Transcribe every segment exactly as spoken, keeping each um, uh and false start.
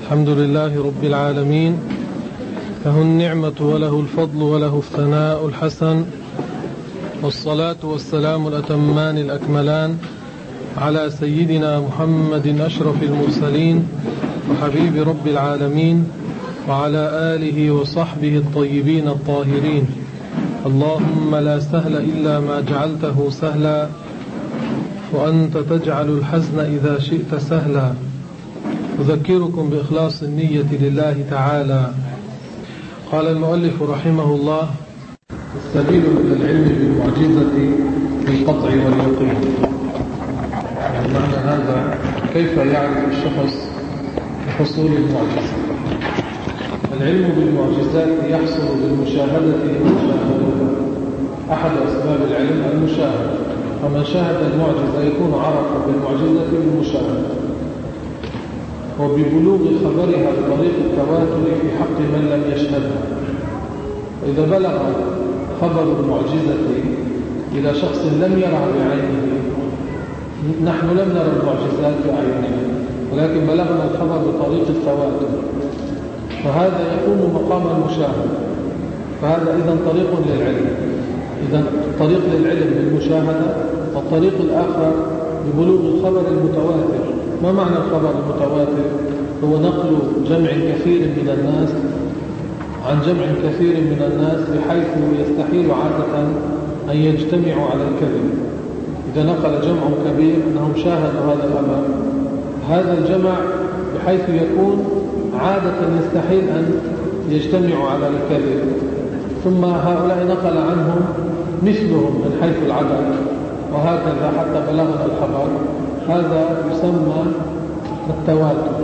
الحمد لله رب العالمين، له النعمة وله الفضل وله الثناء الحسن، والصلاة والسلام الأتمان الأكملان على سيدنا محمد أشرف المرسلين وحبيب رب العالمين وعلى آله وصحبه الطيبين الطاهرين. اللهم لا سهل إلا ما جعلته سهلا، وأنت تجعل الحزن إذا شئت سهلا. أذكركم بإخلاص النية لله تعالى. قال المؤلف رحمه الله: السبيل إلى العلم بالمعجزة بالقطع واليقين. معنى هذا كيف يعرف الشخص بحصول المعجزة؟ العلم بالمعجزات يحصل بالمشاهدة للمشاهدة. أحد أسباب العلم المشاهدة، فمن شاهد المعجزة يكون عرف بالمعجزة بالمشاهدة، وببلوغ خبرها بطريق التواتر في حق من لم يشهدها. إذا بلغ خبر المعجزة إلى شخص لم يرى بعينه، نحن لم نرى المعجزات بعيننا ولكن بلغنا الخبر بطريق التواتر، فهذا يكون مقام المشاهدة. فهذا إذن طريق للعلم. إذن طريق للعلم بالمشاهدة، والطريق الآخر ببلوغ الخبر المتواتر. ما معنى الخبر المتواتر؟ هو نقل جمع كثير من الناس عن جمع كثير من الناس بحيث يستحيل عادة أن يجتمعوا على الكذب. إذا نقل جمع كبير أنهم شاهدوا هذا الأمر، هذا الجمع بحيث يكون عادة يستحيل أن يجتمعوا على الكذب، ثم هؤلاء نقل عنهم مثلهم من حيث العدد، وهكذا حتى بلغنا الخبر. هذا يسمى التواتر.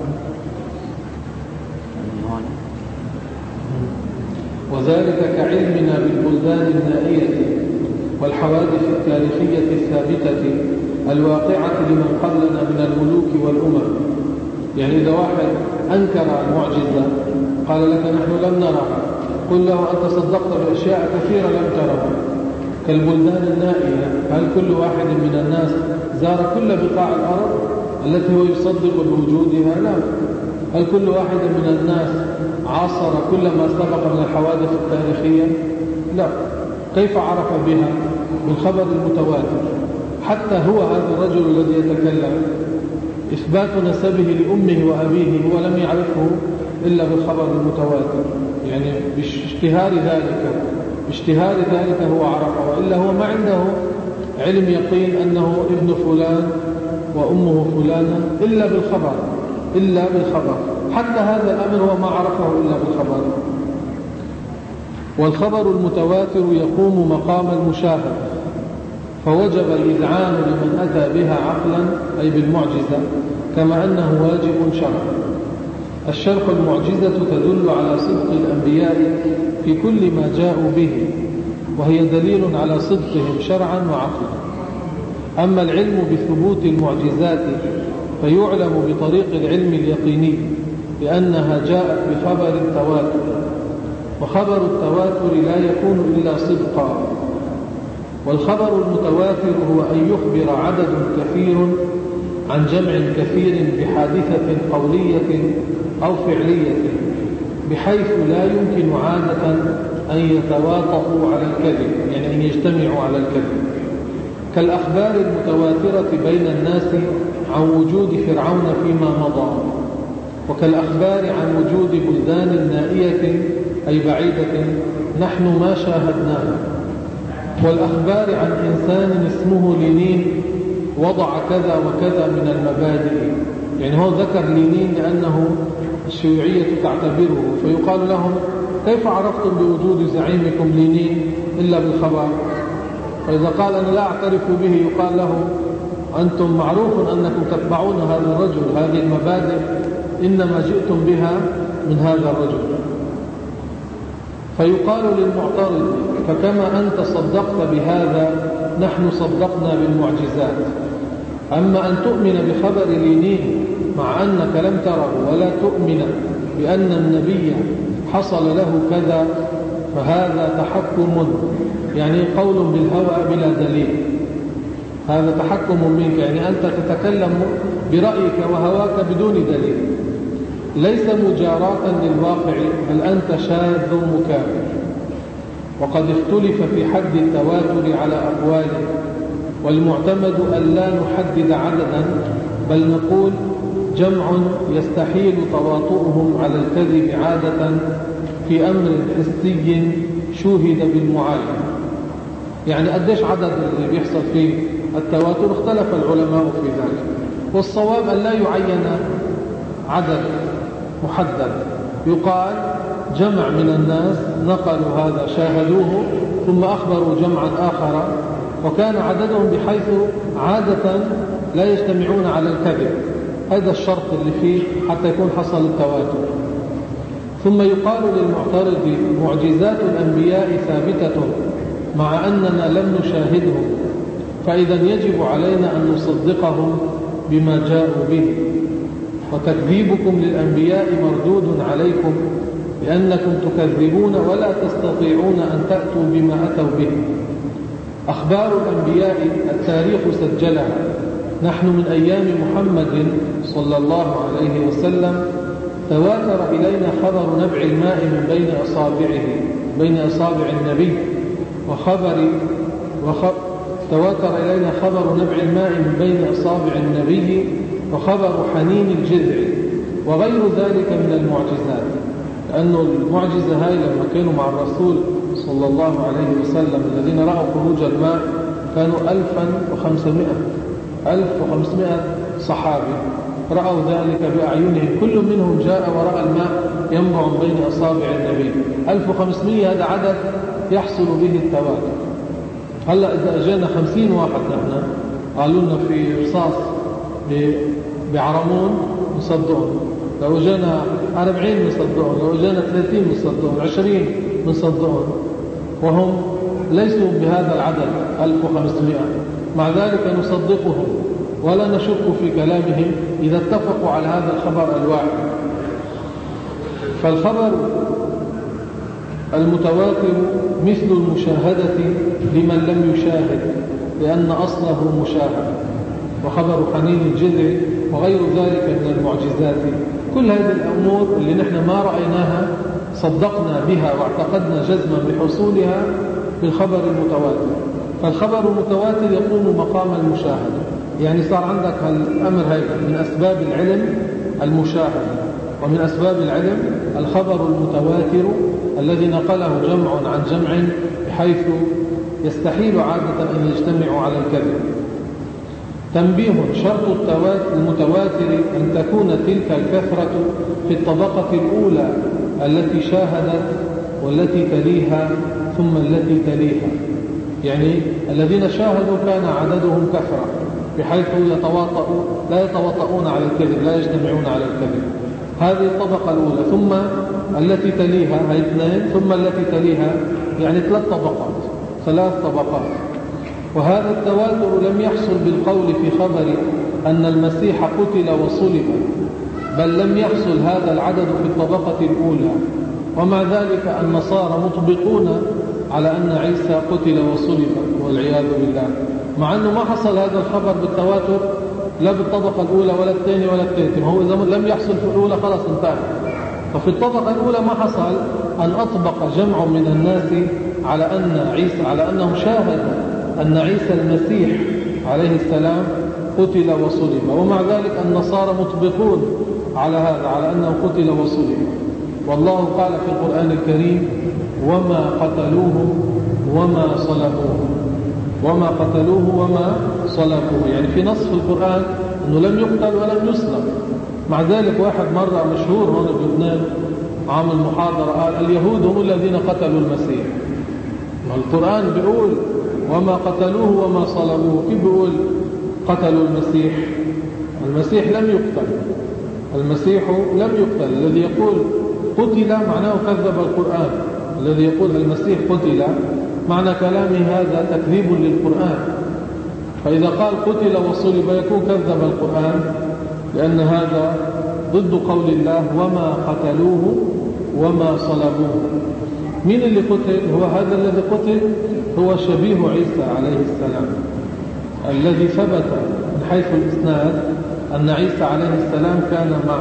وذلك كعلمنا بالبلدان النائية والحوادث التاريخية الثابتة الواقعة لمن قبلنا من الملوك والأمم. يعني إذا واحد أنكر المعجزة قال لك نحن لم نرها، قل له أنت صدقت بأشياء كثيرة لم ترها. كالبلدان النائية، هل كل واحد من الناس زار كل بقاع الأرض التي هو يصدق بوجودها؟ لا. هل كل واحد من الناس عاصر كل ما سبق من الحوادث التاريخية؟ لا. كيف عرف بها؟ بالخبر المتواتر. حتى هو هذا الرجل الذي يتكلم إثبات نسبه لأمه وأبيه هو لم يعرفه إلا بالخبر المتواتر، يعني باشتهار ذلك باشتهار ذلك هو عرفه، وإلا هو ما عنده علم يقين أنه ابن فلان وأمه فلانة إلا بالخبر إلا بالخبر حتى هذا الأمر هو ما عرفه إلا بالخبر. والخبر المتواتر يقوم مقام المشاهد، فوجب الإذعان لمن أتى بها عقلا أي بالمعجزة، كما أنه واجب شرعا. الشرح المعجزة تدل على صدق الأنبياء في كل ما جاءوا به، وهي دليل على صدقهم شرعا وعقلا. أما العلم بثبوت المعجزات فيعلم بطريق العلم اليقيني، لأنها جاءت بخبر التواتر، وخبر التواتر لا يكون إلا صدقا. والخبر المتواتر هو أن يخبر عدد كثير عن جمع كثير بحادثة قولية أو فعلية، بحيث لا يمكن عادة أن يتواطؤوا على الكذب، يعني أن يجتمعوا على الكذب. كالأخبار المتواترة بين الناس عن وجود فرعون فيما مضى، وكالأخبار عن وجود بلدان نائية أي بعيدة نحن ما شاهدناها، والأخبار عن إنسان اسمه لينين وضع كذا وكذا من المبادئ. يعني هو ذكر لينين لأنه الشيوعية تعتبره، فيقال لهم كيف عرفتم بوجود زعيمكم لينين إلا بالخبر؟ فإذا قال أنا لا أعترف به يقال له أنتم معروف أنكم تتبعون هذا الرجل، هذه المبادئ إنما جئتم بها من هذا الرجل. فيقال للمعترض فكما أنت صدقت بهذا نحن صدقنا بالمعجزات. أما أن تؤمن بخبر لينين مع أنك لم تره، ولا تؤمن بأن النبي حصل له كذا، فهذا تحكم، يعني قول بالهوى بلا دليل. هذا تحكم منك، يعني أنت تتكلم برأيك وهواك بدون دليل. ليس مجاراة للواقع بل أنت شاذ مكابر. وقد اختلف في حد التواتر على أقوال، والمعتمد أن لا نحدد عددا بل نقول جمع يستحيل تواطؤهم على الكذب عادة في أمر حسي شوهد بالمعاينة. يعني قديش عدد اللي بيحصل فيه التواتر؟ اختلف العلماء في ذلك، والصواب أن لا يعين عدد محدد، يقال جمع من الناس نقلوا هذا شاهدوه ثم أخبروا جمعا آخر، وكان عددهم بحيث عادة لا يجتمعون على الكذب. هذا الشرط اللي فيه حتى يكون حصل التواتر. ثم يقال للمعترض معجزات الأنبياء ثابتة مع أننا لم نشاهدهم، فإذا يجب علينا أن نصدقهم بما جاءوا به، وتكذيبكم للأنبياء مردود عليكم لأنكم تكذبون ولا تستطيعون أن تأتوا بما أتوا به. أخبار الأنبياء التاريخ سجلها، نحن من أيام محمد صلى الله عليه وسلم تواتر إلينا خبر نبع الماء من بين أصابعه بين أصابع النبي، وخبر وخ... تواتر إلينا خبر نبع الماء من بين أصابع النبي وخبر حنين الجذع وغير ذلك من المعجزات. لأن المعجزة هاي لما كانوا مع الرسول صلى الله عليه وسلم الذين رأوا خروج الماء كانوا ألفا وخمسمائة ألف وخمسمائة صحابي رأوا ذلك بأعينهم، كل منهم جاء ورأى الماء ينبع من بين أصابع النبي. ألف وخمسمائة هذا عدد يحصل به التواتر. هلأ إذا أجانا خمسين واحد نحن قالوا لنا في رصاص بعرمون نصدقهم، لو أجانا أربعين نصدقهم، لو أجانا ثلاثين نصدقهم، عشرين نصدقهم، وهم ليسوا بهذا العدد ألف وخمسمائة. مع ذلك نصدقهم ولا نشك في كلامهم إذا اتفقوا على هذا الخبر الواحد. فالخبر المتواتر مثل المشاهدة لمن لم يشاهد لأن أصله مشاهد، وخبر حنين الجذع وغير ذلك من المعجزات. كل هذه الأمور اللي نحن ما رأيناها صدقنا بها واعتقدنا جزما بحصولها بالخبر المتواتر. فالخبر المتواتر يقوم مقام المشاهدة. يعني صار عندك الأمر هذا من أسباب العلم المشاهدة، ومن أسباب العلم الخبر المتواتر الذي نقله جمع عن جمع بحيث يستحيل عادة أن يجتمعوا على الكذب. تنبيه: شرط المتواتر أن تكون تلك الكثرة في الطبقة الأولى التي شاهدت والتي تليها ثم التي تليها. يعني الذين شاهدوا كان عددهم كثرة بحيث يتواطؤوا لا يتواطؤون على الكذب، لا يجتمعون على الكذب. هذه الطبقة الأولى، ثم التي تليها هي اثنين، ثم التي تليها، يعني ثلاث طبقات ثلاث طبقات. وهذا التواتر لم يحصل بالقول في خبر أن المسيح قتل وصلب، بل لم يحصل هذا العدد في الطبقة الأولى. ومع ذلك النصارى مطبقون على أن عيسى قتل وصلب والعياذ بالله، مع أنه ما حصل هذا الخبر بالتواتر لا بالطبقة الأولى ولا الثانية ولا الثالثة. هو إذا لم يحصل في الأولى خلاص انتهى. ففي الطبقة الأولى ما حصل أن أطبق جمع من الناس على أن عيسى على أنهم شاهدوا أن عيسى المسيح عليه السلام قتل وصلب، ومع ذلك النصارى مطبقون على هذا على أنه قتل وصلب. والله قال في القرآن الكريم: وما قتلوه وما صلبوه. وما قتلوه وما صلبوه، يعني في نص في القرآن أنه لم يقتل ولم يصلب. مع ذلك واحد مرة مشهور هنا في لبنان عامل محاضرة قال: اليهود هم الذين قتلوا المسيح. القرآن بيقول وما قتلوه وما صلبوه، كيف بيقول قتلوا المسيح؟ المسيح لم يقتل، المسيح لم يقتل. الذي يقول قتل معناه كذب القرآن، الذي يقول المسيح قتل معنى كلامه هذا تكذيب للقرآن. فإذا قال قتل وصلب يكون كذب القرآن، لأن هذا ضد قول الله وما قتلوه وما صلبوه. مين اللي قتل؟ هو هذا الذي قتل هو شبيه عيسى عليه السلام، الذي ثبت من حيث الإسناد أن عيسى عليه السلام كان مع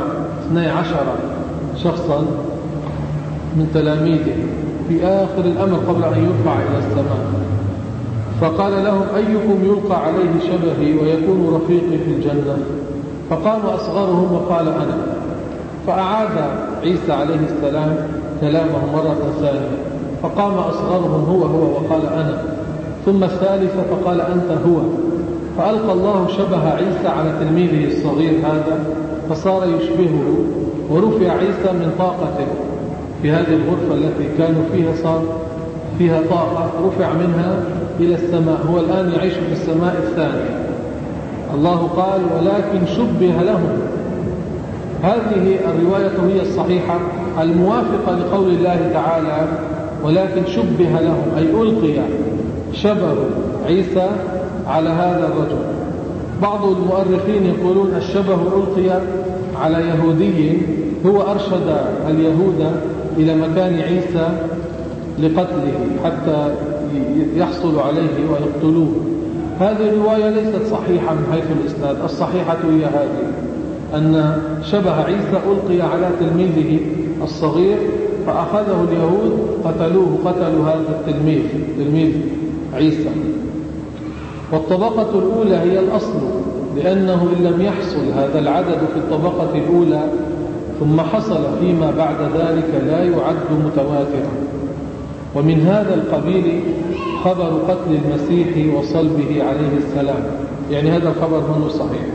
اثني عشر شخصا من تلاميذه في آخر الأمر قبل أن يرفع إلى السماء، فقال لهم: أيكم يلقى عليه شبهي ويكون رفيقي في الجنة؟ فقام أصغرهم وقال: أنا. فأعاد عيسى عليه السلام كلامه مرة ثانية، فقام أصغرهم هو هو وقال: أنا. ثم الثالثة فقال: أنت هو. فألقى الله شبه عيسى على تلميذه الصغير هذا فصار يشبهه، ورفع عيسى من طاقته في هذه الغرفة التي كانوا فيها، صار فيها طاقة، رفع منها إلى السماء. هو الآن يعيش في السماء الثانية. الله قال: ولكن شبه لهم. هذه الرواية هي الصحيحة الموافقة لقول الله تعالى: ولكن شبه لهم، أي ألقي شبه عيسى على هذا الرجل. بعض المؤرخين يقولون الشبه ألقي على يهودي هو أرشد اليهود إلى مكان عيسى لقتله حتى يحصل عليه ويقتلوه. هذه الرواية ليست صحيحة من حيث الإسناد. الصحيحة هي هذه، أن شبه عيسى ألقي على تلميذه الصغير فأخذه اليهود قتلوه، قتلوا هذا التلميذ تلميذ عيسى. والطبقة الأولى هي الأصل، لأنه إن لم يحصل هذا العدد في الطبقة الأولى ثم حصل فيما بعد ذلك لا يعد متواترا. ومن هذا القبيل خبر قتل المسيح وصلبه عليه السلام، يعني هذا الخبر منه صحيح.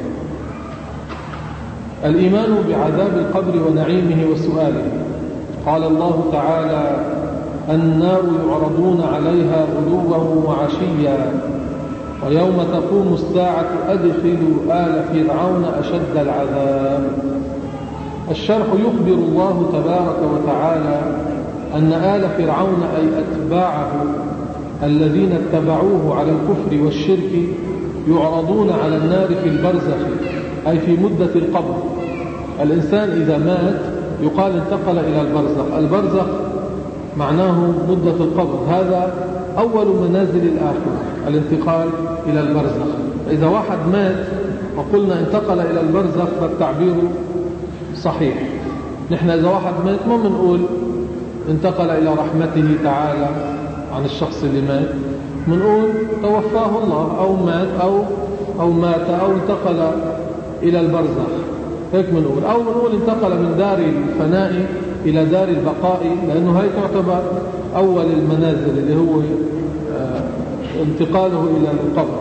الإيمان بعذاب القبر ونعيمه وسؤاله. قال الله تعالى: النار يعرضون عليها غدوا وعشيا ويوم تقوم الساعة أدخلوا آل فرعون أشد العذاب. الشرح: يخبر الله تبارك وتعالى أن آل فرعون أي أتباعه الذين اتبعوه على الكفر والشرك يعرضون على النار في البرزخ، أي في مدة القبر. الإنسان إذا مات يقال انتقل إلى البرزخ. البرزخ معناه مدة القبر، هذا أول منازل الآخرة، الانتقال إلى البرزخ. إذا واحد مات وقلنا انتقل إلى البرزخ فالتعبير صحيح. نحن إذا واحد مات ما بنقول انتقل إلى رحمته تعالى عن الشخص اللي مات، بنقول توفاه الله أو مات أو أو مات أو انتقل إلى البرزخ، هيك بنقول. أو بنقول انتقل من دار الفناء إلى دار البقاء، لأنه هي تعتبر أول المنازل اللي هو انتقاله إلى القبر.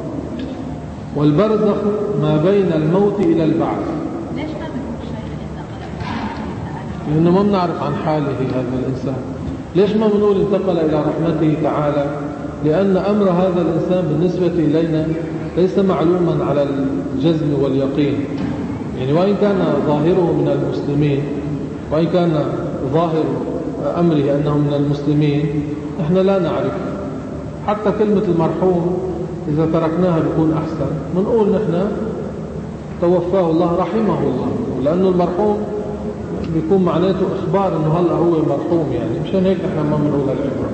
والبرزخ ما بين الموت إلى البعث. ليش ما بنقول شيء انتقل؟ لأنه ما بنعرف عن حاله هذا الإنسان. ليش ما بنقول انتقل إلى رحمته تعالى؟ لأن أمر هذا الإنسان بالنسبة إلينا ليس معلوما على الجزم واليقين. يعني وإن كان ظاهره من المسلمين، وإن كان ظاهر أمره أنه من المسلمين، إحنا لا نعرف. حتى كلمة المرحوم إذا تركناها بيكون أحسن، بنقول نحن توفاه الله رحمه الله، لأنه المرحوم بيكون معناته إخبار أنه هلأ هو مرحوم، يعني مشان هيك نحن ما بنقول العبرة.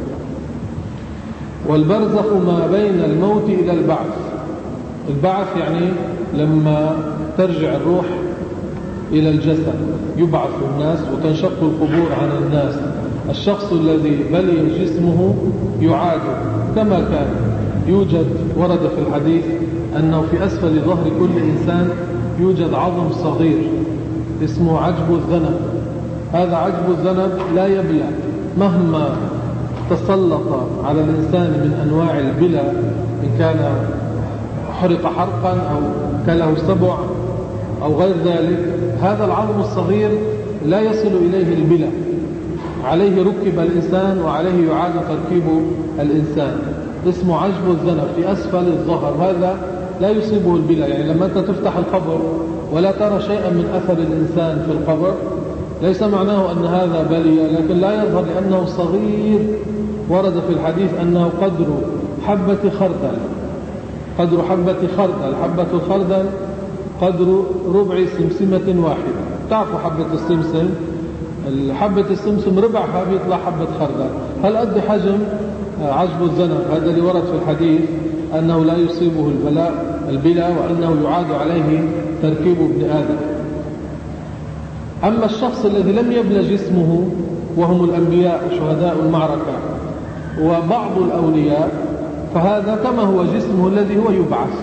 والبرزخ ما بين الموت إلى البعث. البعث يعني لما ترجع الروح إلى الجسد، يبعث الناس وتنشق القبور عن الناس. الشخص الذي بلي جسمه يعاد كما كان. يوجد ورد في الحديث أنه في أسفل ظهر كل إنسان يوجد عظم صغير اسمه عجب الذنب. هذا عجب الذنب لا يبلى، مهما تسلط على الإنسان من أنواع البلى، إن كان حرق حرقا أو كله سبع أو غير ذلك، هذا العظم الصغير لا يصل إليه البلى، عليه ركب الإنسان وعليه يعاد تركيب الإنسان. اسمه عجب الذنب في أسفل الظهر، هذا لا يصيبه البلى. يعني لما أنت تفتح القبر ولا ترى شيئا من أثر الإنسان في القبر، ليس معناه أن هذا بلي، لكن لا يظهر لأنه صغير. ورد في الحديث أنه قدر حبة خردل، قدر حبة خردل. حبة الخردل قدر ربع سمسمة واحدة. تعرفوا حبة السمسم، حبة السمسم ربعها بيطلع حبة خردل. هل قد حجم عجب الذنب هذا اللي ورد في الحديث أنه لا يصيبه البلاء البلاء وأنه يعاد عليه تركيب ابن آدم. أما الشخص الذي لم يبلى جسمه وهم الأنبياء وشهداء المعركة وبعض الأولياء، فهذا كما هو جسمه الذي هو يبعث،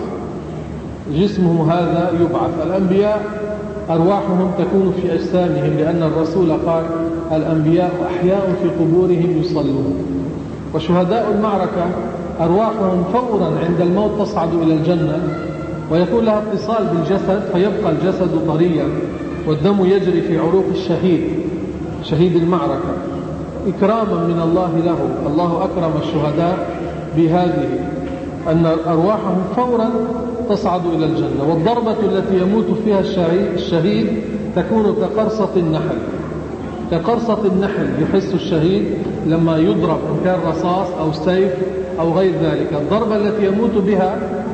جسمه هذا يبعث. الأنبياء أرواحهم تكون في أجسامهم، لأن الرسول قال الأنبياء أحياء في قبورهم يصلون. وشهداء المعركة أرواحهم فورا عند الموت تصعد إلى الجنة، ويكون لها اتصال بالجسد، فيبقى الجسد طريا والدم يجري في عروق الشهيد، شهيد المعركة، إكراما من الله له. الله أكرم الشهداء بهذه، أن أرواحهم فورا تصعد إلى الجنة. والضربة التي يموت فيها الشهيد تكون كقرصة النحل، كقرصة النحل يحس الشهيد لما يضرب، إن كان رصاص أو سيف أو غير ذلك. الضربة التي يموت بها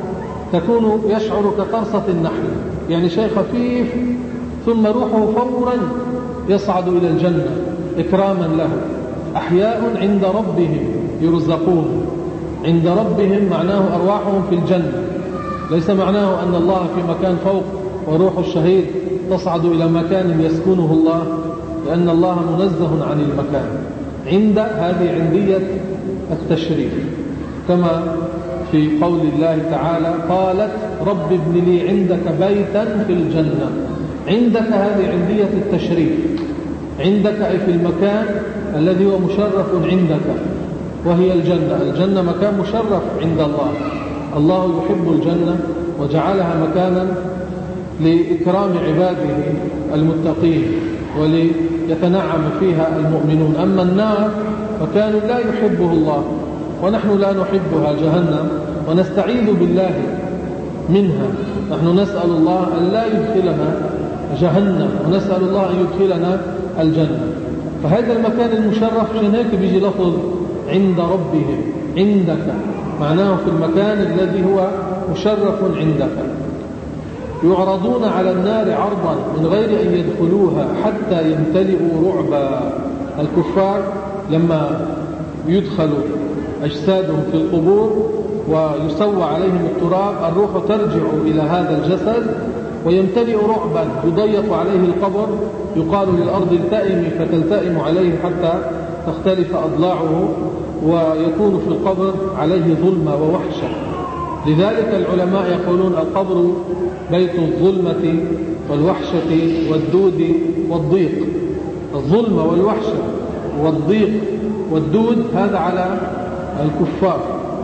تكون يشعر كقرصة النحل، يعني شيء خفيف، ثم روحه فورا يصعد إلى الجنة إكراما له. أحياء عند ربهم يرزقون، عند ربهم معناه أرواحهم في الجنة، ليس معناه أن الله في مكان فوق وروح الشهيد تصعد إلى مكان يسكنه الله، لأن الله منزه عن المكان. عند هذه عندية التشريف، كما في قول الله تعالى قالت رب ابن لي عندك بيتا في الجنة. عندك هذه عندية التشريف، عندك أي في المكان الذي هو مشرف عندك، وهي الجنة. الجنة مكان مشرف عند الله، الله يحب الجنة وجعلها مكانا لإكرام عباده المتقين وليتنعم فيها المؤمنون. أما النار مكان لا يحبه الله، ونحن لا نحبها، جهنم، ونستعيذ بالله منها. نحن نسأل الله أن لا يدخلنا جهنم، ونسأل الله أن يدخلنا الجنة. فهذا المكان المشرف، عشان هيك بيجي لفظ عند ربهم، عندك معناه في المكان الذي هو مشرف عندك. يعرضون على النار عرضا من غير أن يدخلوها حتى يمتلئوا رعبا. الكفار لما يدخلوا أجسادهم في القبور ويسوى عليهم التراب، الروح ترجع إلى هذا الجسد ويمتلئ رعبا، يضيق عليه القبر، يقال للأرض التئمي فتلتئم عليه حتى تختلف أضلاعه، ويكون في القبر عليه ظلمة ووحشة. لذلك العلماء يقولون القبر بيت الظلمة والوحشة والدود والضيق. الظلمة والوحشة والضيق والدود هذا على الكفار.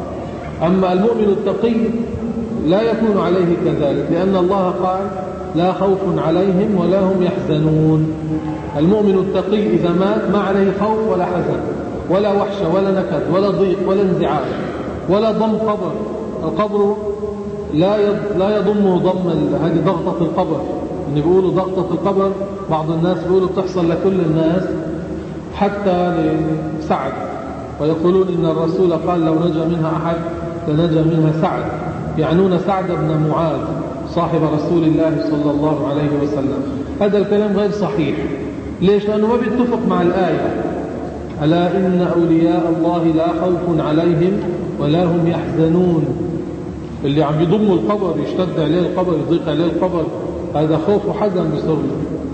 أما المؤمن التقي لا يكون عليه كذلك، لأن الله قال لا خوف عليهم ولا هم يحزنون. المؤمن التقي إذا مات ما عليه خوف ولا حزن ولا وحشة ولا نكد ولا ضيق ولا انزعاج ولا ضم قبر. القبر لا لا يضمه ضم هذه ضغطة القبر. إن بيقولوا ضغطة القبر، بعض الناس بيقولوا تحصل لكل الناس حتى لسعد، ويقولون إن الرسول قال لو نجا منها أحد لنجا منها سعد، يعنون سعد بن معاذ صاحب رسول الله صلى الله عليه وسلم. هذا الكلام غير صحيح. ليش؟ لأنه ما بيتفق مع الآية ألا إن أولياء الله لا خوف عليهم ولا هم يحزنون. اللي عم يضم القبر يشتد عليه القبر يضيق عليه القبر، هذا خوف وحزن بصره.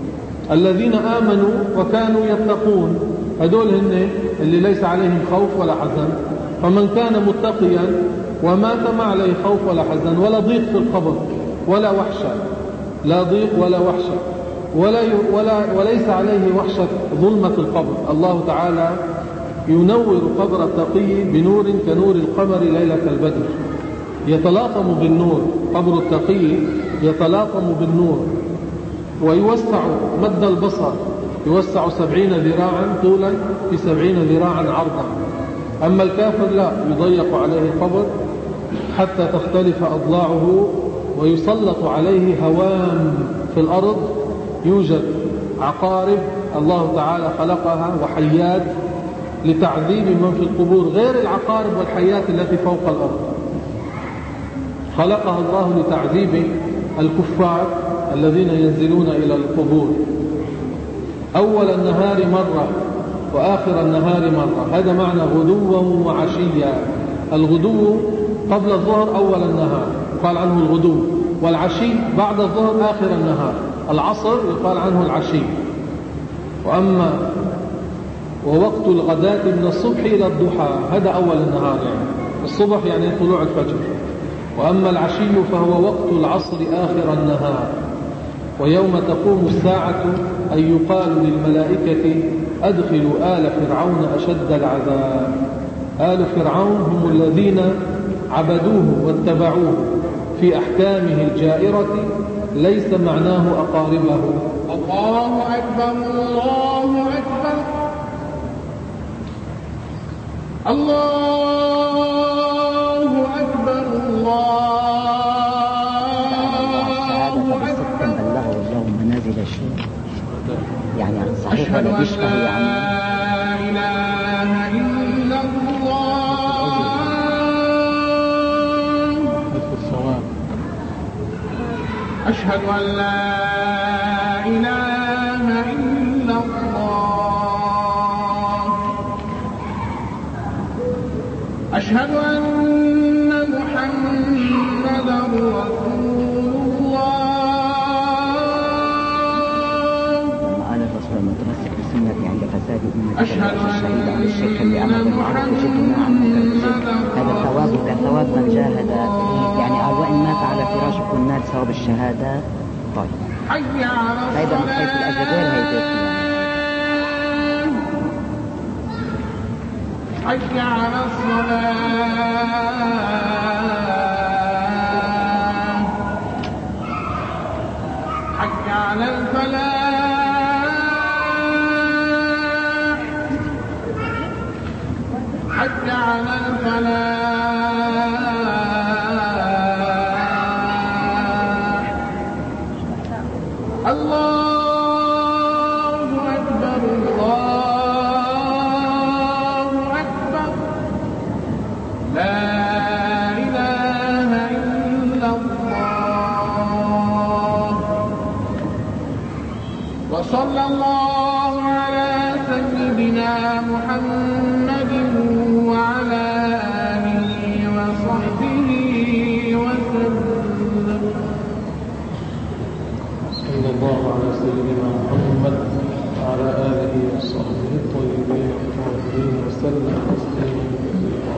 الذين آمنوا وكانوا يتقون، هدول هن اللي ليس عليهم خوف ولا حزن. فمن كان متقيا ومات ما عليه خوف ولا حزن ولا ضيق في القبر ولا وحشة، لا ضيق ولا وحشة ولا ولا وليس عليه وحشة ظلمة القبر. الله تعالى ينور قبر التقي بنور كنور القمر ليلة البدر، يتلاطم بالنور. قبر التقي يتلاطم بالنور ويوسع مد البصر، يوسع سبعين ذراعا طولا في سبعين ذراعا عرضا. أما الكافر لا، يضيق عليه القبر حتى تختلف أضلاعه ويسلط عليه هوام في الأرض. يوجد عقارب الله تعالى خلقها وحيات لتعذيب من في القبور، غير العقارب والحيات التي فوق الأرض. خلقها الله لتعذيب الكفار الذين ينزلون إلى القبور. أول النهار مرة وآخر النهار مرة، هذا معنى غدوا وعشيا. الغدو قبل الظهر أول النهار يقال عنه الغدو، والعشي بعد الظهر آخر النهار. العصر يقال عنه العشي. وأما ووقت الغداة من الصبح إلى الضحى، هذا أول النهار يعني الصبح يعني طلوع الفجر. وأما العشي فهو وقت العصر آخر النهار. ويوم تقوم الساعة أن يقال للملائكة أدخلوا آل فرعون أشد العذاب. آل فرعون هم الذين عبدوه واتبعوه في أحكامه الجائرة، ليس معناه أقاربه. الله أكبر الله أكبر الله أكبر الله أكبر. بلغه الله منازل الشهود، يعني صحيح ولا بيشبه يعني. لا إله إلا الله. أشهد أن لا إله إلا الله. أشهد أن محمدا رسول الله. وأنا الرسول المتمسك بسنتي عند فساد أمتي أشهد الشهيد عن الشرك بأمر المعروف وجدنا عن منكر. هذا ثواب كثواب من جاهد، يعني وإن مات على فراشه يكون نال ثواب الشهادة. طيب حي على هيدا من حيث الأجدال هيدا حي على الصلاة حي على الفلاح حي على الفلاح. الله أكبر الله أكبر. لا إله إلا الله. وصلى الله على سيدنا محمد وعلى آله وصحبه وسلم. صلى الله على سيدنا محمد وعلى آله وصحبه الطيبين الطاهرين وسلم تسليما كثيرا.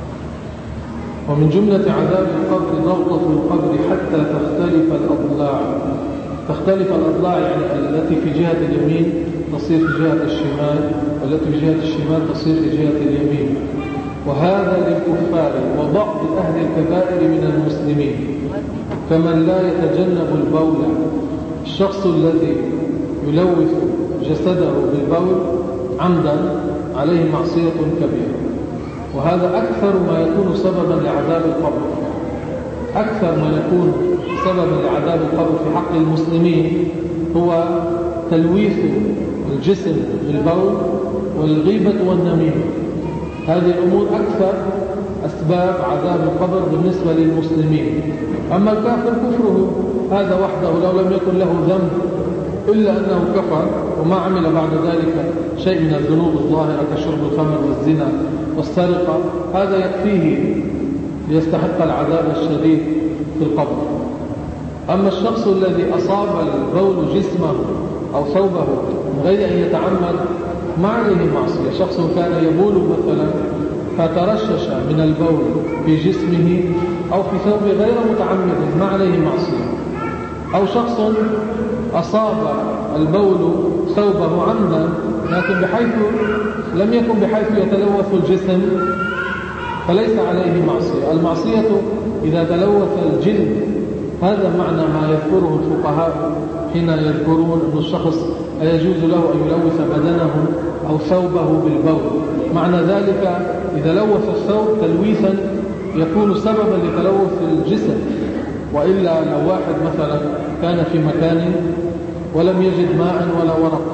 ومن جملة عذاب القبر ضغطة القبر حتى تختلف الأضلاع. تختلف الأضلاع يعني التي في جهة اليمين تصير في جهة الشمال، والتي في جهة الشمال تصير في جهة اليمين. وهذا للكفار وبعض أهل الكبائر من المسلمين، كمن لا يتجنب البول. الشخص الذي يلوث جسده بالبول عمدا عليه معصية كبيرة، وهذا أكثر ما يكون سببا لعذاب القبر. أكثر ما يكون سببا لعذاب القبر في حق المسلمين هو تلويث الجسم بالبول والغيبة والنميمة. هذه الأمور أكثر أسباب عذاب القبر بالنسبة للمسلمين. أما الكافر كفره هذا وحده لو لم يكن له ذنب إلا أنه كفر وما عمل بعد ذلك شيء من الذنوب الظاهرة كشرب الخمر والزنا والسرقة، هذا يكفيه ليستحق العذاب الشديد في القبر. أما الشخص الذي أصاب البول جسمه أو ثوبه من غير أن يتعمد ما عليه معصية. شخص كان يبول مثلا فترشش من البول في جسمه أو في ثوب غير متعمد ما عليه معصية. أو شخص أصاب البول ثوبه عمدا لكن بحيث لم يكن بحيث يتلوث الجسم فليس عليه معصية. المعصية إذا تلوث الجلد، هذا معنى ما يذكره الفقهاء حين يذكرون أن الشخص يجوز له أن يلوث بدنه أو ثوبه بالبول. معنى ذلك إذا لوث الثوب تلويثا يكون سببا لتلوث الجسم. وإلا لو واحد مثلا كان في مكان ولم يجد ماء ولا ورق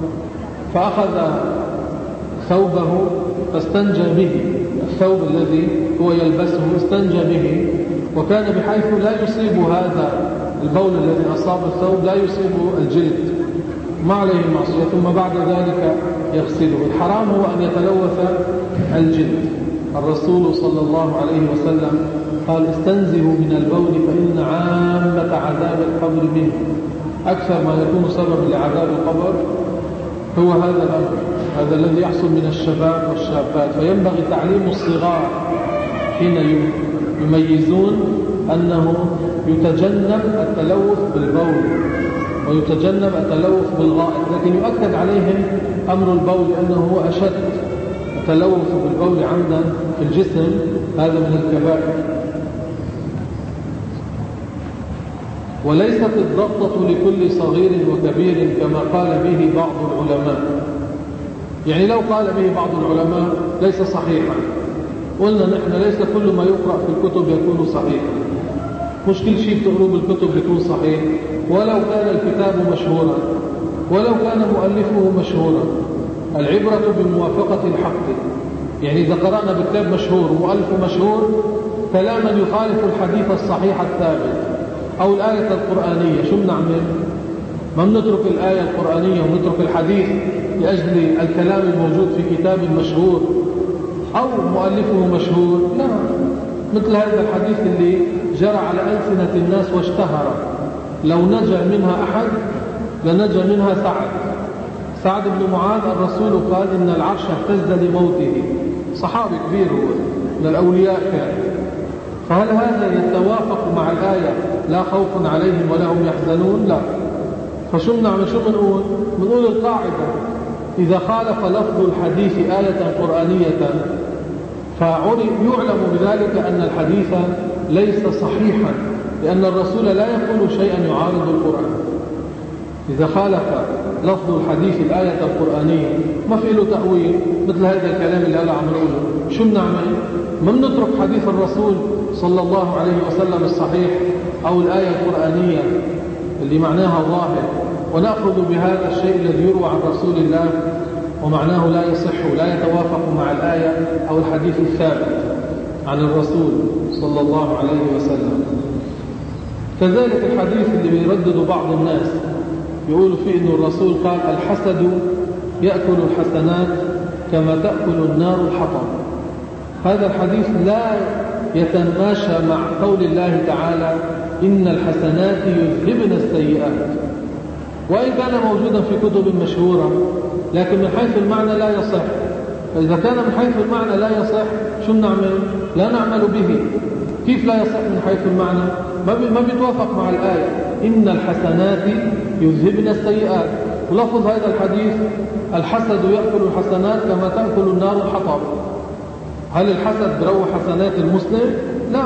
فأخذ ثوبه فاستنجى به، الثوب الذي هو يلبسه استنجى به، وكان بحيث لا يصيب هذا البول الذي أصاب الثوب لا يصيب الجلد ما عليه معصية، ثم بعد ذلك يغسله. الحرام هو أن يتلوث الجلد. الرسول صلى الله عليه وسلم قال استنزهوا من البول فإن عامة عذاب القبر منه. أكثر ما يكون سبب لعذاب القبر هو هذا الأمر، هذا الذي يحصل من الشباب والشابات. فينبغي تعليم الصغار حين يميزون أنه يتجنب التلوث بالبول ويتجنب التلوث بالغائط، لكن يؤكد عليهم أمر البول لأنه هو أشد. التلوث بالبول عمدا في الجسم هذا من الكبائر. وليست الضغطة لكل صغير وكبير كما قال به بعض العلماء. يعني لو قال به بعض العلماء ليس صحيحا. قلنا نحن ليس كل ما يقرأ في الكتب يكون صحيحا، مش كل شيء بتقروه بالكتب يكون صحيح، ولو كان الكتاب مشهورا ولو كان مؤلفه مشهورا. العبرة بموافقة الحق. يعني إذا قرأنا بكتاب مشهور ومؤلفه مشهور كلاما يخالف الحديث الصحيح الثابت أو الآية القرآنية، شو بنعمل؟ ما بنترك الآية القرآنية ونترك الحديث لأجل الكلام الموجود في كتاب مشهور أو مؤلفه مشهور؟ لا. مثل هذا الحديث اللي جرى على ألسنة الناس واشتهر، لو نجا منها أحد لنجا منها سعد. سعد بن معاذ الرسول قال إن العرش اهتز لموته، صحابي كبير هو من الأولياء كان. فهل هذا يتوافق مع الآية لا خوف عليهم ولا هم يحزنون؟ لا. فشو بنعمل؟ شو بنقول؟ بنقول القاعدة إذا خالف لفظ الحديث آية قرآنية فيعلم بذلك أن الحديث ليس صحيحا، لأن الرسول لا يقول شيئا يعارض القرآن. إذا خالف لفظ الحديث الآية القرآنية ما في له تأويل، مثل هذا الكلام اللي أنا عم نقوله، شو بنعمل؟ ما بنترك حديث الرسول صلى الله عليه وسلم الصحيح أو الآية القرآنية اللي معناها ظاهر ونأخذ بهذا الشيء الذي يروى عن رسول الله ومعناه لا يصح ولا يتوافق مع الآية أو الحديث الثابت عن الرسول صلى الله عليه وسلم. كذلك الحديث اللي بيردد بعض الناس يقول فيه إنه الرسول قال الحسد يأكل الحسنات كما تأكل النار الحطب. هذا الحديث لا يتماشى مع قول الله تعالى إن الحسنات يذهبن السيئات، وإن كان موجودا في كتب مشهورة لكن من حيث المعنى لا يصح. فإذا كان من حيث المعنى لا يصح شو نعمل؟ لا نعمل به. كيف لا يصح من حيث المعنى؟ ما بيتوافق مع الآية إن الحسنات يذهبن السيئات، ولفظ هذا الحديث الحسد يأكل الحسنات كما تأكل النار الحطب. هل الحسد بروح حسنات المسلم؟ لا،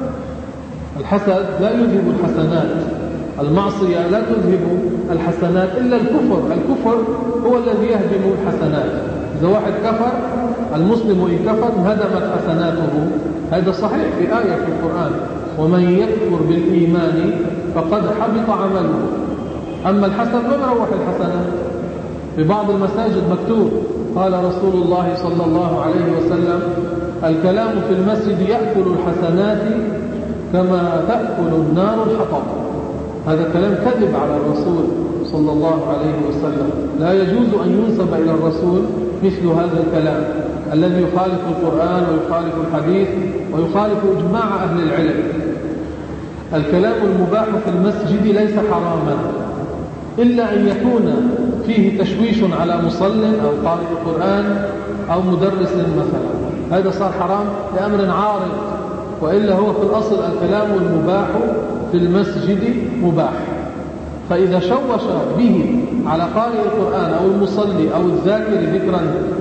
الحسد لا يذهب الحسنات، المعصية لا تذهب الحسنات إلا الكفر. الكفر هو الذي يهدم الحسنات. إذا واحد كفر، المسلم وإن كفر انهدمت حسناته. هذا صحيح في آية في القرآن ومن يكفر بالإيمان فقد حبط عمله. أما الحسد ما بروح الحسنات. في بعض المساجد مكتوب قال رسول الله صلى الله عليه وسلم الكلام في المسجد يأكل الحسنات كما تأكل النار الحطب. هذا كلام كذب على الرسول صلى الله عليه وسلم. لا يجوز أن ينسب إلى الرسول مثل هذا الكلام الذي يخالف القرآن ويخالف الحديث ويخالف إجماع أهل العلم. الكلام المباح في المسجد ليس حراما إلا أن يكون فيه تشويش على مصل أو قارئ القرآن أو مدرس مثلا، هذا صار حرام لأمر عارض، وإلا هو في الأصل الكلام المباح في المسجد مباح. فإذا شوش به على قارئ القرآن أو المصلي أو الذاكر ذكرا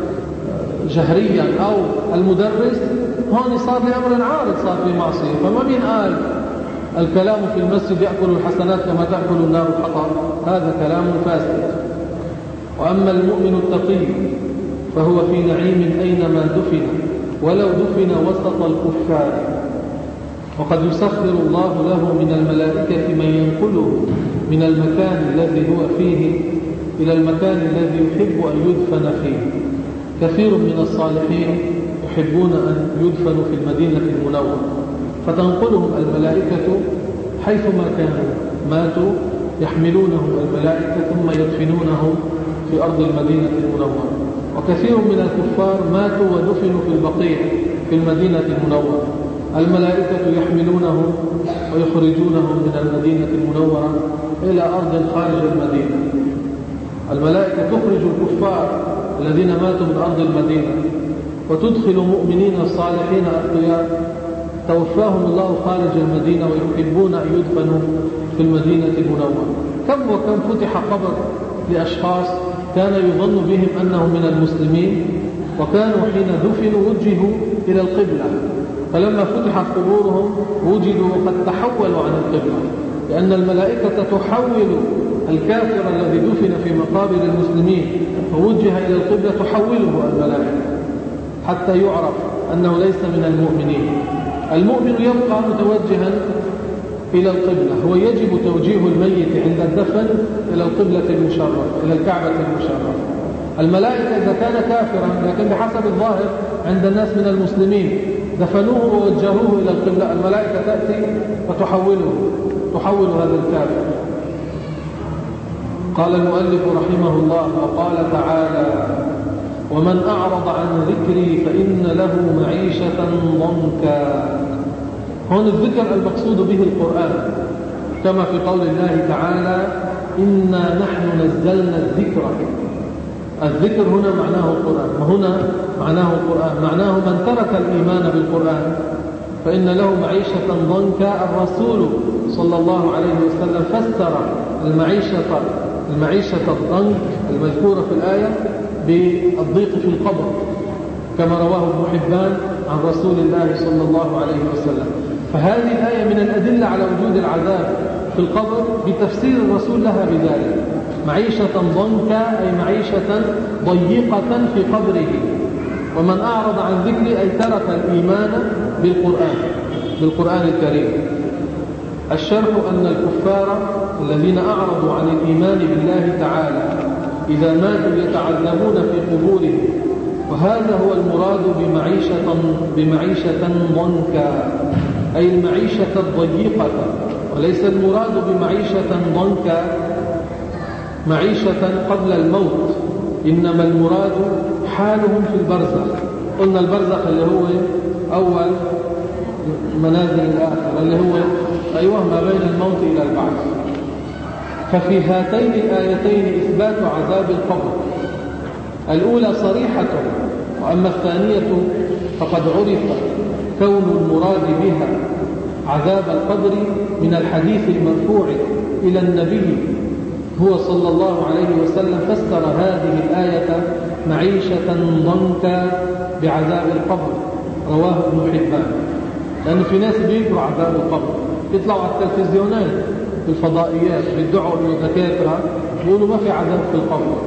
جهريا أو المدرس، هون صار لأمر عارض، صار في معصية. فما بينقال الكلام في المسجد يأكل الحسنات كما تأكل النار الحطب، هذا كلام فاسد. وأما المؤمن التقي فهو في نعيم أينما دفن ولو دفن وسط الكفار، وقد يسخر الله له من الملائكة من ينقله من المكان الذي هو فيه إلى المكان الذي يحب أن يدفن فيه. كثير من الصالحين يحبون أن يدفنوا في المدينة المنورة، فتنقلهم الملائكة حيثما كانوا ماتوا، يحملونهم الملائكة ثم يدفنونهم في أرض المدينة المنورة. وكثير من الكفار ماتوا ودفنوا في البقيع في المدينة المنورة، الملائكة يحملونهم ويخرجونهم من المدينة المنورة إلى أرض خارج المدينة. الملائكة تخرج الكفار الذين ماتوا من أرض المدينة وتدخل مؤمنين صالحين أتقياء توفاهم الله خارج المدينة ويحبون أن يدفنوا في المدينة المنورة. كم وكم فتح قبر لأشخاص كان يظن بهم أنهم من المسلمين، وكانوا حين دفنوا وجهوا إلى القبلة، فلما فتحت قبورهم وجدوا قد تحولوا عن القبلة، لأن الملائكة تحول الكافر الذي دفن في مقابر المسلمين فوجه إلى القبلة تحوله الملائكة حتى يعرف أنه ليس من المؤمنين. المؤمن يبقى متوجها إلى القبلة، هو يجب توجيه الميت عند الدفن إلى القبلة المشرفة، إلى الكعبة المشرفة. الملائكة إذا كان كافرا لكن بحسب الظاهر عند الناس من المسلمين دفنوه ووجهوه إلى القبلة، الملائكة تأتي وتحوله تحول هذا الكافر. قال المؤلف رحمه الله وقال تعالى: ومن أعرض عن ذكري فإن له معيشة ضنكا. هون الذكر المقصود به القرآن، كما في قول الله تعالى: إنا نحن نزلنا الذكر. الذكر هنا معناه القرآن، وهنا معناه القرآن، معناه من ترك الإيمان بالقرآن فإن له معيشة ضنكا. الرسول صلى الله عليه وسلم فسر المعيشة المعيشة الضنك المذكورة في الآية بالضيق في القبر، كما رواه ابن حبان عن رسول الله صلى الله عليه وسلم. فهذه الآية من الأدلة على وجود العذاب في القبر بتفسير الرسول لها بذلك. معيشة ضنكا أي معيشة ضيقة في قبره. ومن أعرض عن ذكري أي ترك الإيمان بالقرآن بالقرآن الكريم. الشرح أن الكفار الذين أعرضوا عن الإيمان بالله تعالى إذا ماتوا يتعذبون في قبورهم، وهذا هو المراد بمعيشة بمعيشة ضنكا أي المعيشة الضيقة، وليس المراد بمعيشة ضنكا معيشة قبل الموت، إنما المراد حالهم في البرزخ. قلنا البرزخ اللي هو أول منازل الآخرة، اللي هو أيوه ما بين الموت إلى البعث. ففي هاتين الآيتين إثبات عذاب القبر، الأولى صريحة، وأما الثانية فقد عرف كون المراد بها عذاب القبر من الحديث المرفوع إلى النبي هو صلى الله عليه وسلم، فسر هذه الآية معيشة ضنكا بعذاب القبر، رواه ابن حبان. لأن في ناس بينكروا عذاب القبر، يطلعوا على التلفزيونات في الفضائيات بيدعوا انه دكاتره بيقولوا ما في عذاب في القبر،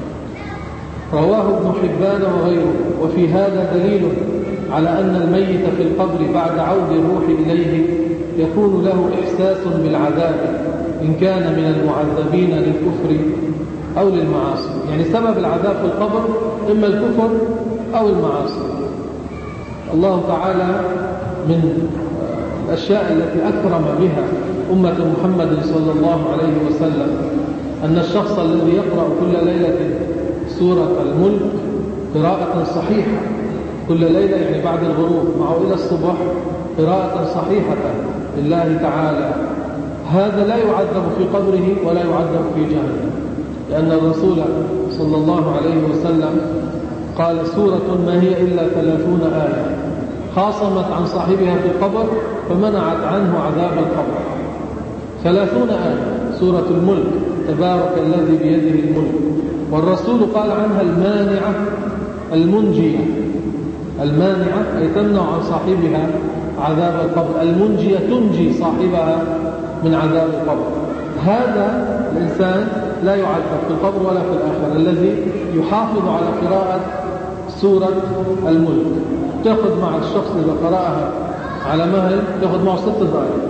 رواه ابن حبان وغيره. وفي هذا دليل على أن الميت في القبر بعد عود الروح إليه يكون له إحساس بالعذاب، إن كان من المعذبين للكفر أو للمعاصي. يعني سبب العذاب في القبر إما الكفر أو المعاصي. الله تعالى من الأشياء التي أكرم بها أمة محمد صلى الله عليه وسلم أن الشخص الذي يقرأ كل ليلة سورة الملك قراءة صحيحة، كل ليلة يعني بعد الغروب معه إلى الصبح قراءة صحيحة لله تعالى، هذا لا يعذب في قبره ولا يعذب في جهنم، لأن الرسول صلى الله عليه وسلم قال: سورة ما هي إلا ثلاثون آية، خاصمت عن صاحبها في القبر فمنعت عنه عذاب القبر. ثلاثون آية سورة الملك، تبارك الذي بيده الملك. والرسول قال عنها المانعة المنجية، المانعة أي تمنع عن صاحبها عذاب القبر، المنجية تنجي صاحبها من عذاب القبر. هذا الإنسان لا يعذب في القبر ولا في الآخرة، الذي يحافظ على قراءة سورة الملك. تأخذ مع الشخص إذا قرأها على مهل تأخذ معه ست دقائق،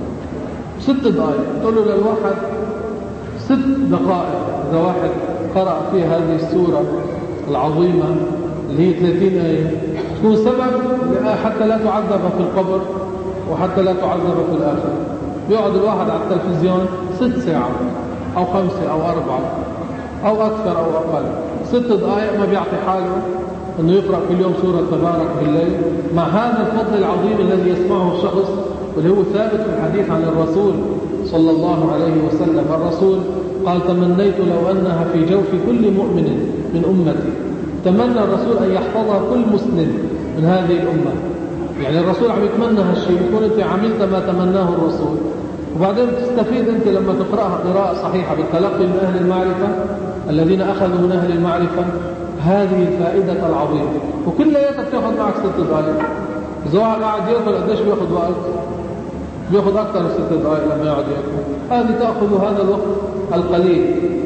ست دقائق تقول له للواحد ست دقائق إذا واحد قرأ فيه هذه السورة العظيمة اللي هي ثلاثين آية، تكون سبب حتى لا تعذب في القبر وحتى لا تعذب في الآخرة. يقعد الواحد على التلفزيون ست ساعات أو خمسة أو أربعة أو أكثر أو أقل، ست دقائق ما بيعطي حاله أنه يقرأ كل يوم سورة تبارك بالليل، مع هذا الفضل العظيم الذي يسمعه الشخص واللي هو ثابت في الحديث عن الرسول صلى الله عليه وسلم. الرسول قال تمنيت لو أنها في جوف كل مؤمن من أمتي. تمنى الرسول أن يحفظها كل مسلم من هذه الأمة. يعني الرسول عم يتمنى هالشيء، يكون أنت عملت ما تمناه الرسول، وبعدين تستفيد أنت لما تقرأها قراءة صحيحة بالتلقي من أهل المعرفة الذين أخذوا من أهل المعرفة هذه الفائدة العظيمة. وكل ليلة بتاخذ معك ست دقائق. إذا واحد قاعد يأكل قديش بياخذ وقت؟ بياخذ أكثر من ست دقائق لما يقعد يأكل. هذه تأخذ هذا الوقت القليل.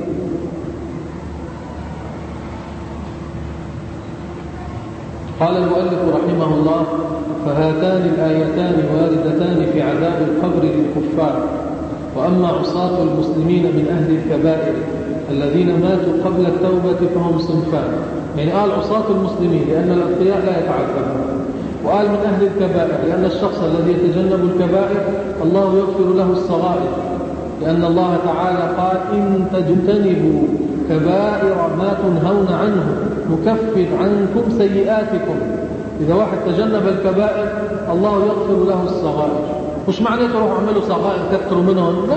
قال المؤلف رحمه الله: فهاتان الآيتان واردتان في عذاب القبر للكفار. وأما عصاة المسلمين من أهل الكبائر الذين ماتوا قبل التوبة فهم صنفان. يعني قال عصاة المسلمين لأن الأتقياء لا يتعذبون، وقال من أهل الكبائر لأن الشخص الذي يتجنب الكبائر الله يغفر له الصغائر، لأن الله تعالى قال: إن تجتنبوا كبائر ما تنهون عنه نكفر عنكم سيئاتكم. إذا واحد تجنب الكبائر الله يغفر له الصغائر. مش معناته روحوا اعملوا صغائر كثروا منهم، لا.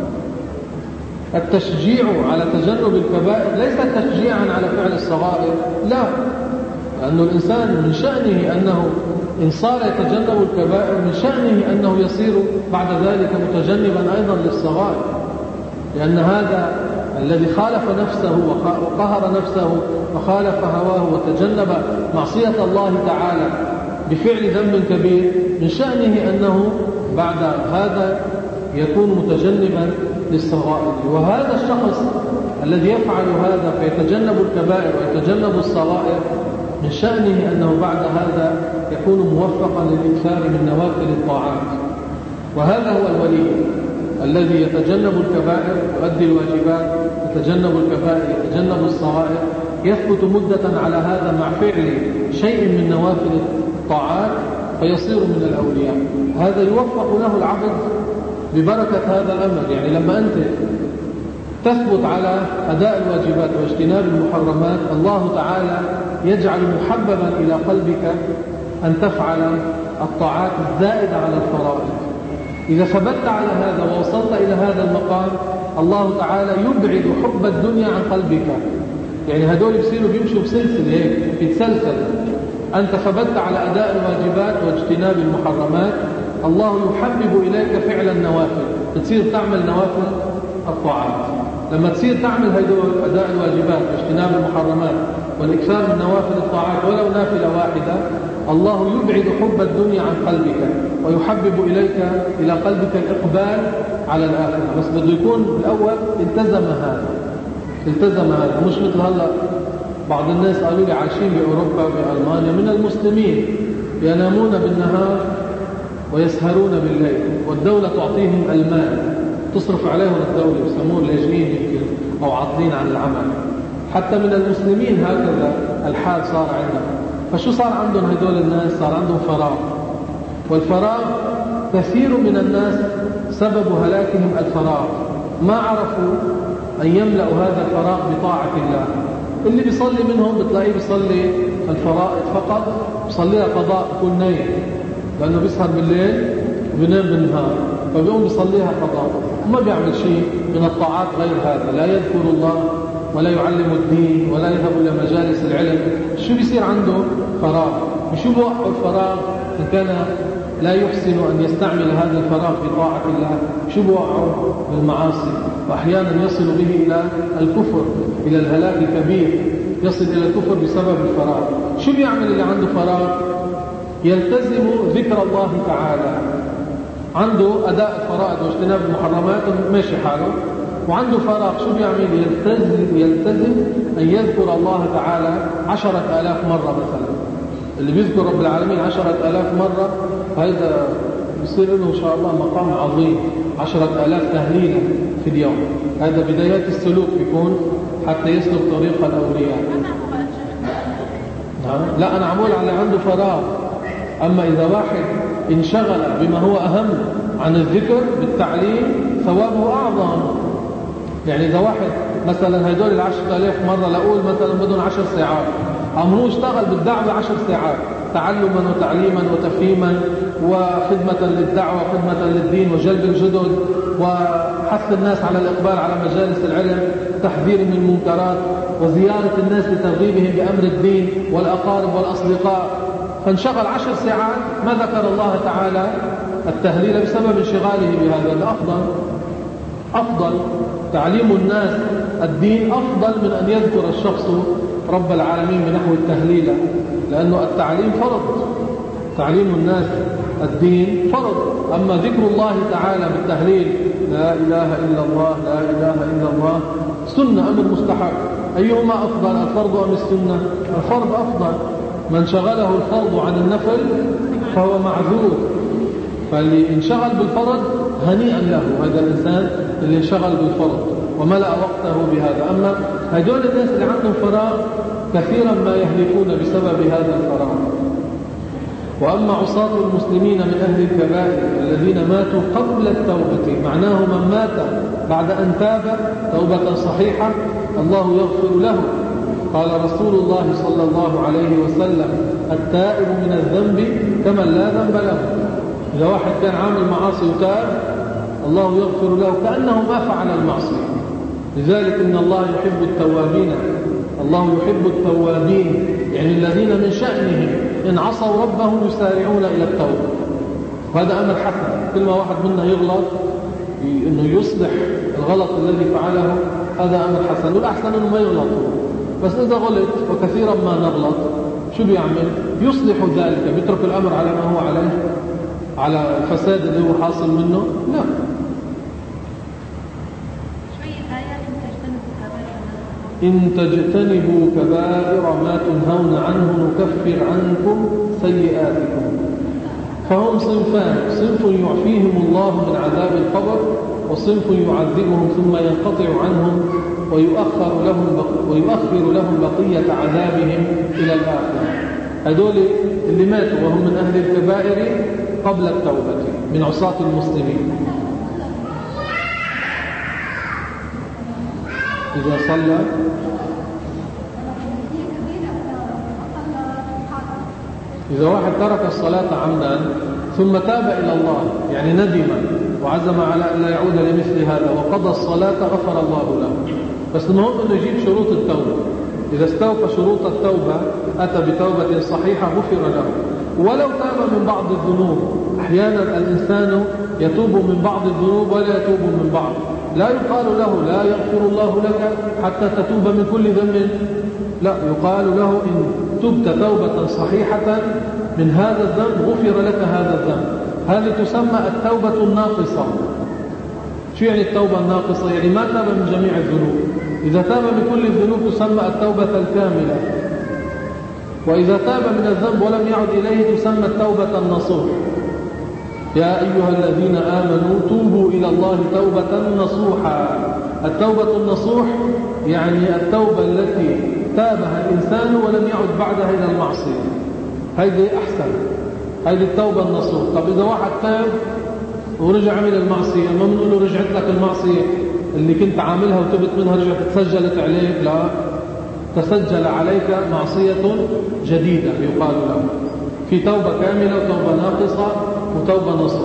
التشجيع على تجنب الكبائر ليس تشجيعا على فعل الصغائر، لا، لأن الإنسان من شأنه أنه إن صار يتجنب الكبائر من شأنه أنه يصير بعد ذلك متجنبا أيضا للصغائر، لأن هذا الذي خالف نفسه وقهر نفسه وخالف هواه وتجنب معصية الله تعالى بفعل ذنب كبير من شأنه أنه بعد هذا يكون متجنبا للصغائر. وهذا الشخص الذي يفعل هذا فيتجنب الكبائر ويتجنب الصغائر من شأنه أنه بعد هذا يكون موفقا للإكثار من نوافل الطاعات. وهذا هو الولي الذي يتجنب الكبائر يؤدي الواجبات، يتجنب الكبائر يتجنب الصغائر، يثبت مدة على هذا مع فعل شيء من نوافل الطاعات فيصير من الأولياء. هذا يوفق له العبد ببركة هذا الأمر. يعني لما أنت تثبت على أداء الواجبات واجتناب المحرمات الله تعالى يجعل محببا إلى قلبك أن تفعل الطاعات الزائدة على الفرائض. إذا ثبت على هذا ووصلت إلى هذا المقام الله تعالى يبعد حب الدنيا عن قلبك. يعني هدول بيصيروا بيمشوا بسلسلة هيك بيتسلسل. أنت ثبت على أداء الواجبات واجتناب المحرمات الله يحبب إليك فعل النوافل، بتصير تعمل نوافل الطاعات. لما تصير تعمل هدول أداء الواجبات واجتناب المحرمات والإكثار من نوافل الطاعات ولو نافلة واحدة الله يبعد حب الدنيا عن قلبك ويحبب إليك إلى قلبك الإقبال على الآخرة. بس بده يكون بالأول التزم هذا التزم هذا مش مثل هلا بعض الناس قالوا لي عايشين بأوروبا بألمانيا من المسلمين ينامون بالنهار ويسهرون بالليل والدولة تعطيهم المال تصرف عليهم الدولة يسمون لاجئين يمكن أو عاطلين عن العمل. حتى من المسلمين هكذا الحال صار عندنا. فشو صار عندهم هدول الناس؟ صار عندهم فراغ، والفراغ كثير من الناس سبب هلاكهم الفراغ. ما عرفوا أن يملأوا هذا الفراغ بطاعة الله. اللي بيصلي منهم بتلاقيه بيصلي الفرائض فقط، بيصليها قضاء كل نايم لأنه بيسهر بالليل وبينام بالنهار فبيقوم بيصليها قضاء وما بيعمل شيء من الطاعات غير هذا. لا يذكر الله ولا يعلم الدين ولا يذهب إلى مجالس العلم. شو بيصير عنده؟ فراغ. وشو بوقع الفراغ إن كان لا يحسن أن يستعمل هذا الفراغ في طاعة الله؟ شو بوقعه؟ بالمعاصي، وأحيانا يصل به إلى الكفر، إلى الهلاك الكبير، يصل إلى الكفر بسبب الفراغ. شو بيعمل اللي عنده فراغ؟ يلتزم ذكر الله تعالى، عنده أداء الفرائض واجتناب المحرمات ماشي حاله، وعنده فراغ. شو بيعمل؟ يلتزم, يلتزم أن يذكر الله تعالى عشرة آلاف مرة مثلا. اللي بيذكر رب العالمين عشرة آلاف مرة هذا يصير له إن شاء الله مقام عظيم. عشرة آلاف تهليل في اليوم، هذا بدايات السلوك يكون حتى يسلك طريق الأولياء. لا أنا عمول على عنده فراغ. أما إذا واحد انشغل بما هو أهم عن الذكر بالتعليم ثوابه أعظم. يعني إذا واحد مثلا هدول العشرة آلاف مرة لأقول مثلا بدون عشر ساعات، أم هو اشتغل بالدعوة عشر ساعات تعلما وتعليما وتفهيما وخدمة للدعوة وخدمة للدين وجلب الجدد وحث الناس على الإقبال على مجالس العلم، تحذير من المنكرات وزيارة الناس لترغيبهم بأمر الدين والأقارب والأصدقاء. فانشغل عشر ساعات ما ذكر الله تعالى التهليل بسبب انشغاله بهذا. الأفضل أفضل تعليم الناس الدين أفضل من أن يذكر الشخص رب العالمين بنحو التهليل، لأنه التعليم فرض، تعليم الناس الدين فرض. أما ذكر الله تعالى بالتهليل لا إله إلا الله لا إله إلا الله سنة أمر مستحب. أيهما أفضل، الفرض أم السنة؟ الفرض أفضل. من شغله الفرض عن النفل فهو معذور، فاللي انشغل بالفرض هنيئا له هذا الإنسان اللي انشغل بالفرض وملأ وقته بهذا. أما هدول الناس اللي عندهم فراغ كثيرا ما يهلكون بسبب هذا الفراغ. وأما عصاة المسلمين من أهل الكبائر الذين ماتوا قبل التوبة، معناه من مات بعد أن تاب توبة صحيحة الله يغفر له. قال رسول الله صلى الله عليه وسلم التائب من الذنب كمن لا ذنب له. إذا واحد كان عامل معاصي وتاب الله يغفر له كأنه ما فعل المعصية. لذلك إن الله يحب التوابين، الله يحب التوابين، يعني الذين من شأنهم إن عصوا ربهم يسارعون إلى التوبة. وهذا أمر حسن، كل ما واحد منا يغلط إنه يصلح الغلط الذي فعله، هذا أمر حسن. والأحسن إنه ما يغلط، بس إذا غلط وكثيرا ما نغلط شو بيعمل؟ يصلح ذلك، بيترك الأمر على ما هو عليه، على الفساد اللي هو حاصل منه؟ لا. إن تجتنبوا كبائر ما تنهون عنه نكفر عنكم سيئاتكم. فهم صنفان، صنف يعفيهم الله من عذاب القبر، وصنف يعذبهم ثم ينقطع عنهم ويؤخر لهم ويؤخر لهم بقية عذابهم إلى الآخرة. هذول اللي ماتوا وهم من أهل الكبائر قبل التوبة من عصاة المسلمين. إذا صلى إذا واحد ترك الصلاة عمدا ثم تاب إلى الله، يعني ندم وعزم على أن لا يعود لمثل هذا وقضى الصلاة غفر الله له. بس المهم أنه يجيب شروط التوبة. إذا استوفى شروط التوبة أتى بتوبة صحيحة غفر له. ولو تاب من بعض الذنوب، أحيانا الإنسان يتوب من بعض الذنوب ولا يتوب من بعض، لا يقال له لا يغفر الله لك حتى تتوب من كل ذنب، لا، يقال له إن تبت توبة صحيحة من هذا الذنب غفر لك هذا الذنب. هذه تسمى التوبة الناقصة. شو يعني التوبة الناقصة؟ يعني ما تاب من جميع الذنوب. إذا تاب من كل الذنوب تسمى التوبة الكاملة، وإذا تاب من الذنب ولم يعد إليه تسمى التوبة النصوح. يا أيها الذين آمنوا توبوا إلى الله توبة نصوحا. التوبة النصوح يعني التوبة التي تابها الإنسان ولم يعد بعدها إلى المعصية، هذه أحسن، هذه التوبة النصوح. طب إذا واحد تاب ورجع عمل المعصية، ما بنقول له رجعت لك المعصية اللي كنت عاملها وتبت منها رجعت تسجلت عليك، لا، تسجل عليك معصية جديدة يقال له. في توبة كاملة وتوبة ناقصة وتوبة نصوح.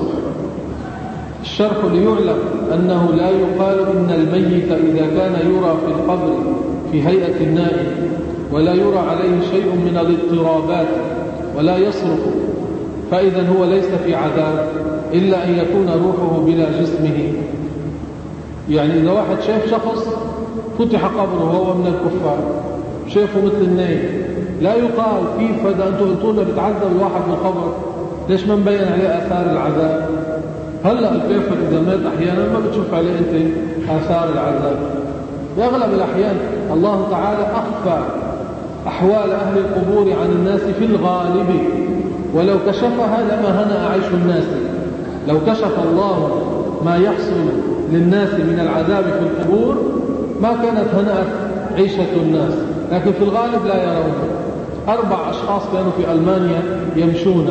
الشرح ليعلم أنه لا يقال إن الميت إذا كان يرى في القبر في هيئة النائم ولا يرى عليه شيء من الاضطرابات ولا يصرخ فإذا هو ليس في عذاب إلا أن يكون روحه بلا جسمه. يعني إذا واحد شاف شخص فتح قبره وهو من الكفار، شافه مثل النايم، لا يقال كيف إذا أنتم قلتونا بتعذب الواحد من القبر ليش ما مبين عليه آثار العذاب؟ هلأ الكافر إذا مات أحيانا ما بتشوف عليه أنت آثار العذاب. بأغلب الأحيان الله تعالى أخفى أحوال أهل القبور عن الناس في الغالب، ولو كشفها لما هنأ عيش الناس. لو كشف الله ما يحصل للناس من العذاب في القبور ما كانت هنأت عيشة الناس، لكن في الغالب لا يرون. أربع أشخاص كانوا في ألمانيا يمشون،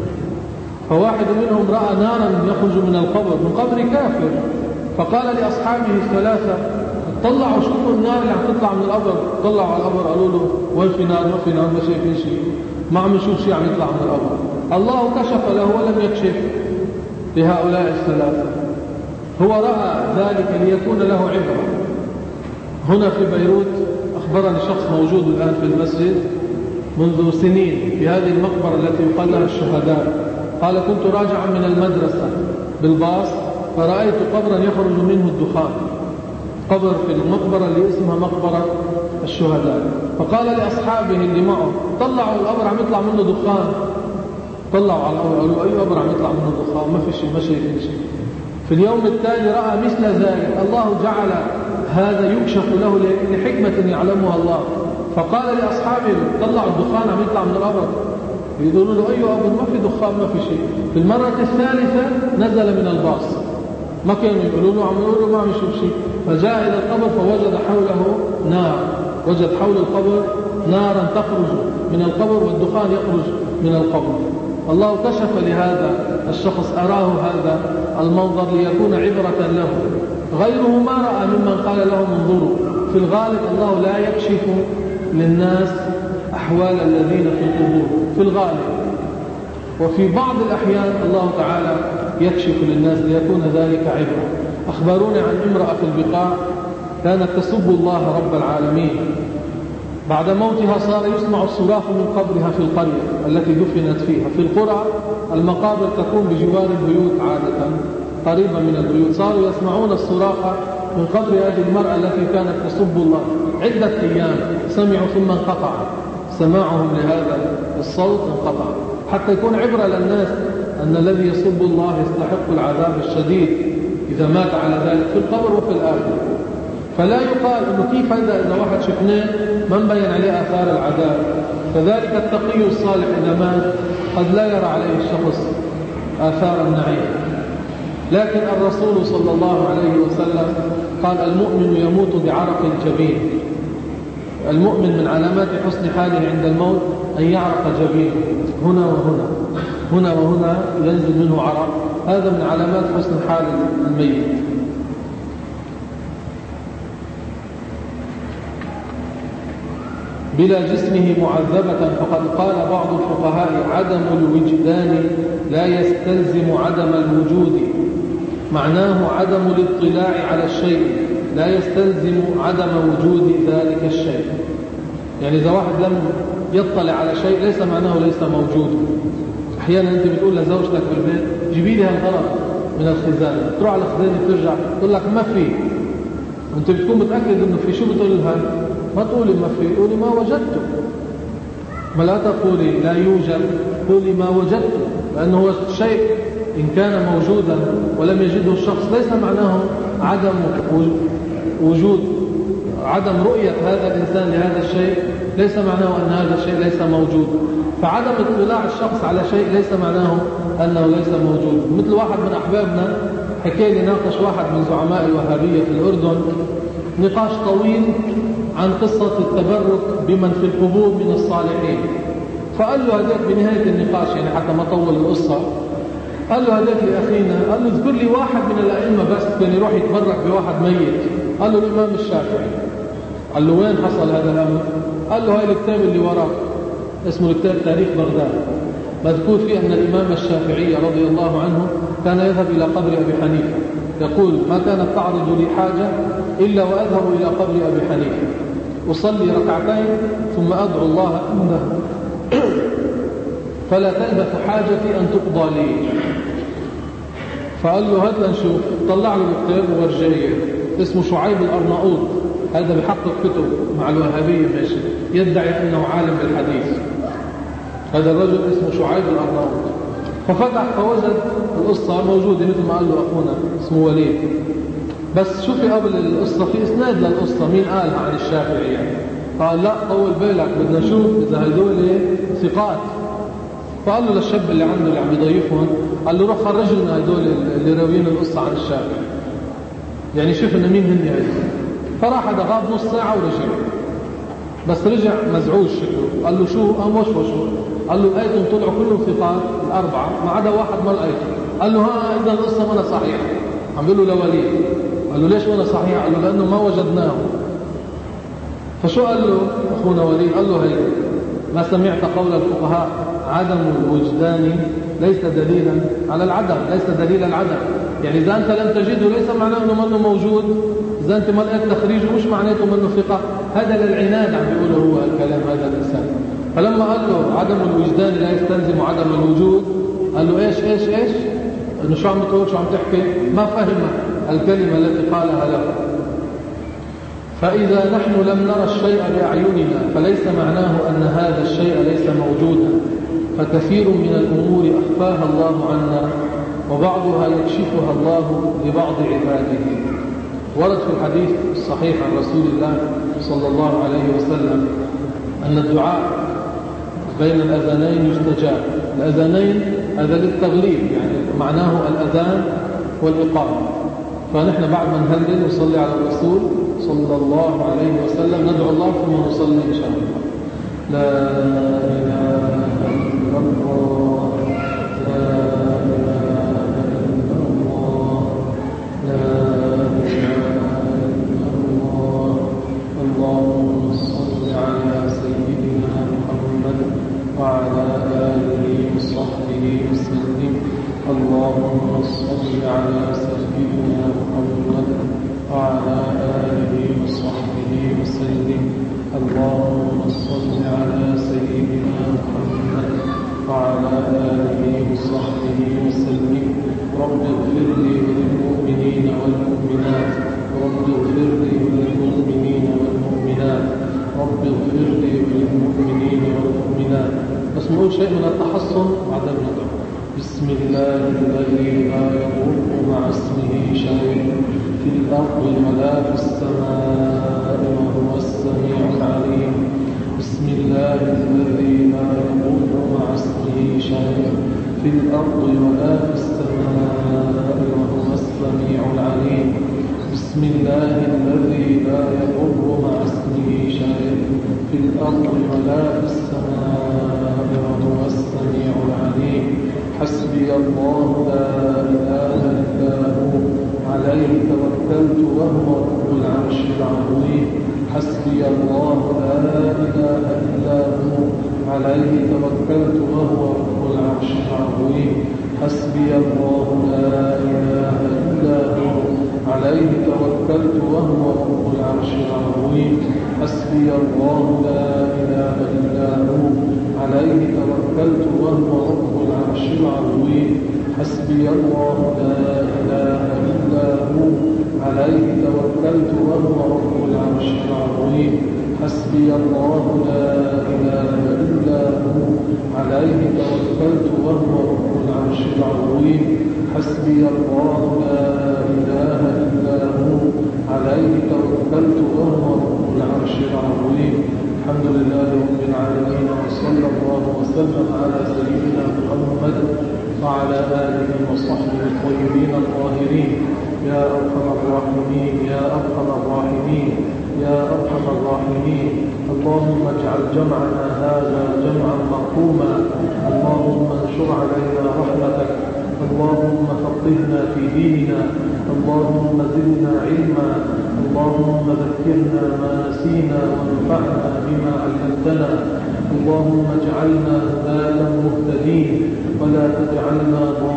فواحد منهم رأى نارا يخرج من القبر من قبر كافر، فقال لأصحابه الثلاثة طلعوا شوفوا النار اللي عم تطلع من القبر. طلعوا على القبر قالوا له وين في نار؟ ما في نار، ما شايفين شيء. ما عم يشوف شيء عم يطلع من القبر. الله كشف له ولم يكشف لهؤلاء الثلاثة. هو رأى ذلك ليكون له عبرة. هنا في بيروت أخبرني شخص موجود الآن في المسجد منذ سنين في هذه المقبرة التي يقال لها الشهداء. قال كنت راجعا من المدرسة بالباص فرأيت قبرا يخرج منه الدخان، قبر في المقبرة اللي اسمها مقبرة الشهداء. فقال لأصحابه اللي معه طلعوا القبر عم يطلع منه دخان، طلعوا على القبر قالوا أي قبر عم يطلع منه دخان؟ ما في شيء، ما شايفين شيء. في اليوم التالي رأى مثل ذلك. الله جعل هذا يكشف له لحكمة يعلمها الله. فقال لأصحابه طلعوا الدخان عم يطلع من القبر، يقولوا له أي قبر؟ ما في دخان، ما في شيء. في المرة الثالثة نزل من الباص، ما كانوا يقولوا له، عم يقولوا له ما عم يشوف شيء. فجاء إلى القبر فوجد حوله نار، وجد حول القبر نارا تخرج من القبر والدخان يخرج من القبر. الله كشف لهذا الشخص، أراه هذا المنظر ليكون عبرة له. غيره ما رأى ممن قال لهم انظروا. في الغالب الله لا يكشف للناس أحوال الذين في القبور في الغالب، وفي بعض الأحيان الله تعالى يكشف للناس ليكون ذلك عبرة. أخبروني عن امرأة في البقاع كانت تسب الله رب العالمين. بعد موتها صار يسمع الصراخ من قبرها في القرية التي دفنت فيها. في القرى المقابر تكون بجوار البيوت عادة، قريبا من البيوت. صاروا يسمعون الصراخ من قبر هذه المرأة التي كانت تسب الله. عدة أيام سمعوا ثم انقطع سماعهم لهذا الصوت، انقطع، حتى يكون عبرة للناس أن الذي يسب الله يستحق العذاب الشديد إذا مات على ذلك في القبر وفي الآخرة. فلا يقال أنه كيف إذا إذا واحد شفناه ما مبين عليه آثار العذاب. فذلك التقي الصالح إذا مات قد لا يرى عليه الشخص آثار النعيم. لكن الرسول صلى الله عليه وسلم قال المؤمن يموت بعرق الجبين. المؤمن من علامات حسن حاله عند الموت أن يعرق جبينه هنا وهنا، هنا وهنا ينزل منه عرق. هذا من علامات حسن حال الميت. بلا جسمه معذبة. فقد قال بعض الفقهاء عدم الوجدان لا يستلزم عدم الوجود، معناه عدم الاطلاع على الشيء لا يستلزم عدم وجود ذلك الشيء. يعني إذا واحد لم يطلع على شيء ليس معناه ليس موجود. أحيانا أنت بتقول لزوجتك في البيت جيبي لي هالغرض من الخزانة، تروح على الخزانة ترجع تقول لك ما في، وأنت بتكون متأكد إنه في. شو بتقول لها؟ ما تقولي ما في، قولي ما وجدته. ما لا تقولي لا يوجد، قولي ما وجدته، لأنه هو الشيء إن كان موجودا ولم يجده الشخص ليس معناه عدم وجود، عدم رؤية هذا الإنسان لهذا الشيء ليس معناه أن هذا الشيء ليس موجود. فعدم اطلاع الشخص على شيء ليس معناه أنه ليس موجود. مثل واحد من أحبابنا حكى لي ناقش واحد من زعماء الوهابية في الأردن نقاش طويل عن قصة التبرك بمن في القبور من الصالحين. فقال له هذاك بنهاية النقاش، يعني حتى ما طول القصة، قال له هذاك لأخينا، قال له اذكر لي واحد من الأئمة بس كان يروح يتبرك بواحد ميت. قال له الإمام الشافعي. قال له وين حصل هذا الأمر؟ قال له هاي الكتاب اللي وراك اسمه الكتاب تاريخ بغداد، مذكور فيه أن الإمام الشافعي رضي الله عنه كان يذهب إلى قبر أبي حنيفة يقول ما كانت تعرض لي حاجة إلا وأذهب إلى قبر أبي حنيفة أصلي ركعتين ثم أدعو الله عنده فلا تلبث حاجتي أن تقضى لي. فقال له هات لنشوف. طلع له الكتاب ورجعيه اسمه شعيب الأرناؤوط، هذا بحقق كتب مع الوهابية ماشي، يدعي أنه عالم بالحديث. هذا الرجل اسمه شعيب الأرناؤوط. ففتح فوجد القصة موجودة مثل ما قال له أخونا اسمه وليد. بس شوفي قبل القصة في إسناد للقصة مين قالها عن الشافعي يعني. قال لا طول بالك بدنا نشوف إذا هدول ثقات. فقال له للشاب اللي عنده اللي عم يضيفهم، قال له روح خرج لنا هدول اللي راويين القصة عن الشافعي، يعني شوف إن مين هن هدول. فراح هذا غاب نص ساعة ورجع، بس رجع مزعوج شكله. قال له شو؟ قام وش وشو؟ قال له لقيتهم طلعوا كلهم ثقات الأربعة ما عدا واحد ما لقيته. قال له ها إذا القصة ما صحيحة. عم بيقول له لوليد. قال له ليش ما صحيحة؟ قال له لأنه ما وجدناه. فشو قال له أخونا وليد؟ قال له هي ما سمعت قول الفقهاء عدم الوجدان ليس دليلا على العدم، ليس دليل العدم. يعني إذا أنت لم تجده ليس معناه أنه منه موجود، إذا أنت ما لقيت تخريجه مش معناته منه ثقة. هذا للعناد عم بيقوله هو الكلام هذا الإنسان. فلما قال له عدم الوجدان لا يستلزم عدم الوجود، قال له إيش إيش إيش إنه شو عم بتقول شو عم تحكي، ما فهم الكلمة التي قالها له. فإذا نحن لم نرى الشيء بأعيننا فليس معناه أن هذا الشيء ليس موجودا، فكثير من الأمور أخفاها الله عنا وبعضها يكشفها الله لبعض عباده. ورد في الحديث الصحيح عن رسول الله صلى الله عليه وسلم أن الدعاء بين الأذانين يستجاب. الأذانين هذا للتغليب، يعني معناه الأذان والإقامة. فنحن بعد ما نهلل نصلي على الرسول صلى الله عليه وسلم ندعو الله ثم نصلي إن شاء الله. لا إله إلا الله، لا إله إلا الله، لا إله إلا الله. اللهم صل على سيدنا محمد وعلى آله وصحبه وسلم. اللهم صل على سيدنا محمد وعلى آله وصحبه وسلم. اللهم صل على سيدنا محمد وعلى آله وصحبه وسلم. رب اغفر لي وللمؤمنين والمؤمنات، رب اغفر لي وللمؤمنين والمؤمنات، رب اغفر لي وللمؤمنين والمؤمنات. بس نقول شيء من التحصن بعد ندعو. بسم الله الذي لا يضر مع اسمه شيء في الأرض ولا في السماء وهو السميع العليم. بسم الله الذي لا يضر مع اسمه شيء في الأرض ولا في السماء وهو السميع العليم. بسم الله الذي لا يضر مع اسمه شيء في الأرض ولا في السماء وهو السميع العليم. حسبي الله لا إله إلا هو عليه توكلت وهو رب العرش العظيم. حسبي الله لا إله إلا هو عليه توكلت وهو رب العرش العظيم. حسبي الله لا إله إلا هو عليه توكلت وهو رب العرش العظيم. حسبي الله لا إله إلا هو عليه توكلت وهو رب العرش العظيم. حسبي الله لا إله إلا هو عليه توكلت وهو رب العرش العظيم. حسبي الله لا إله إلا هو عليه توكلت وهو رب العرش العظيم. حسبي الله لا إله إلا هو عليه توكلت وهو رب العرش العظيم. الحمد لله رب العالمين، وصلى الله وسلم على سيدنا محمد وعلى آله وصحبه الطيبين الطاهرين. يا أرحم الراحمين، يا أرحم الراحمين، يا أرحم الراحمين. اللهم اجعل جمعنا هذا جمعا مرحوما. اللهم انشر علينا رحمتك. اللهم فقهنا في ديننا. اللهم زدنا علما. اللهم ذكرنا ما نسينا وانفعنا بما علمتنا. اللهم اجعلنا هداة مهتدين ولا تجعلنا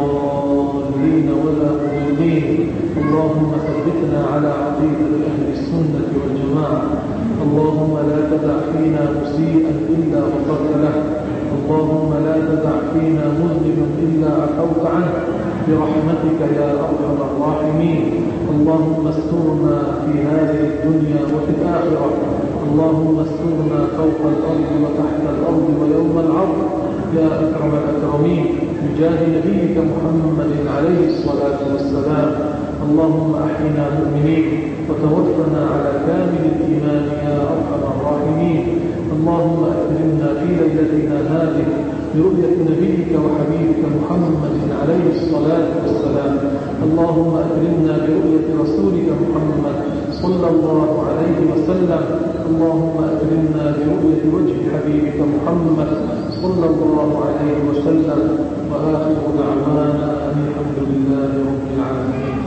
ضالين ولا مضلين. اللهم ثبتنا على عقيدة أهل السنة والجماعة. اللهم لا تدع فينا مسيئا إلا غفرت له. اللهم لا تدع فينا مذنبا إلا عفوت عنه برحمتك يا أرحم الراحمين. اللهم استرنا في هذه الدنيا وفي الآخرة. اللهم استرنا فوق الأرض وتحت الأرض ويوم العرض يا أكرم الأكرمين، بجاه نبيك محمد عليه الصلاة والسلام. اللهم أحينا مؤمنين وتوفنا على كامل الإيمان يا أرحم الراحمين. اللهم أكرمنا في ليلتنا هذه برؤية نبيك وحبيبك محمد عليه الصلاة والسلام. اللهم أكرمنا برؤية رسولك محمد صلى الله عليه وسلم. اللهم أكرمنا برؤية وجه حبيبك محمد صلى الله عليه وسلم. وآخر دعوانا أن الحمد لله رب العالمين.